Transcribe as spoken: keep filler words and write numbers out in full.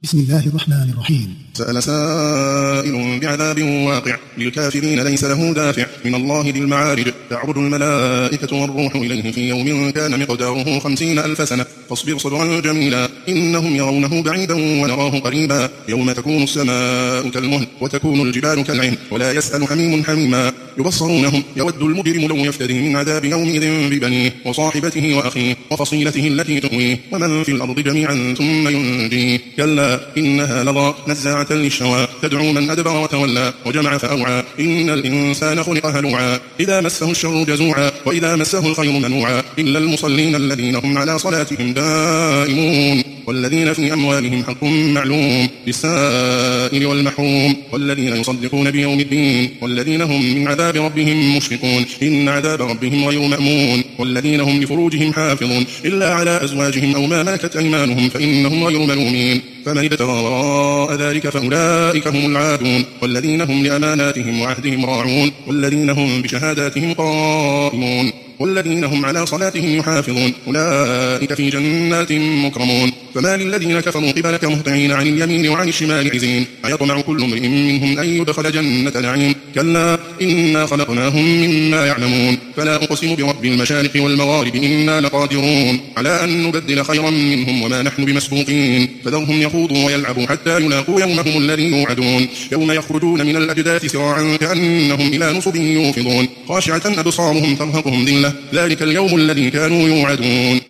بسم الله الرحمن الرحيم. سأل سائل بعذاب واقع للكافرين ليس له دافع من الله ذي المعارج تعرج الملائكة والروح إليه في يوم كان مقداره خمسين ألف سنة فاصبر صبرا جميلا إنهم يرونه بعيدا ونراه قريبا يوم تكون السماء كالمهل وتكون الجبال كالعهن ولا يسأل حميم حميما يبصرونهم يود المجرم لو يفتدي من عذاب يومئذ ببنيه وصاحبته وأخيه وفصيلته التي تؤويه ومن في الأرض جميعا ثم ينجيه كلا إنها لظى نزاعة للشوى تدعو من أدبر وتولى وجمع فأوعى إن الإنسان خلق هلوعا إذا مسه الشر جزوعا وإذا مسه الخير منوعا إلا المصلين الذين هم على صلاتهم دائمون والذين في أموالهم حق معلوم للسائل والمحروم والذين يصدقون بيوم الدين والذين هم من عذاب ربهم مشفقون إن عذاب ربهم غير مأمون والذين هم لفروجهم حافظون إلا على أزواجهم أو ما ملكت أيمانهم فإنهم غير ملومين فمن ابتغى وراء ذلك فأولئك هم العادون والذين هم لأماناتهم وعهدهم راعون والذين هم بشهاداتهم قائمون والذين هم على صلاتهم يحافظون أولئك في جنات مكرمون فما للذين كفروا قبلك مهطعين عن اليمين وعن الشمال عزين أيطمع كل امرئ منهم أن يدخل جنة نعيم كلا إنا خلقناهم مما يعلمون فلا أقسم برب المشارق والمغارب إنا لقادرون على أن نبدل خيرا منهم وما نحن بمسبوقين فذرهم يخوضوا ويلعبوا حتى يلاقوا يومهم الذي يوعدون يوم يخرجون من الأجداث سراعا كأنهم إلى نصب يوفضون خاشعة أبصارهم ترهقهم ذلة ذلك اليوم الذي كانوا يوعدون.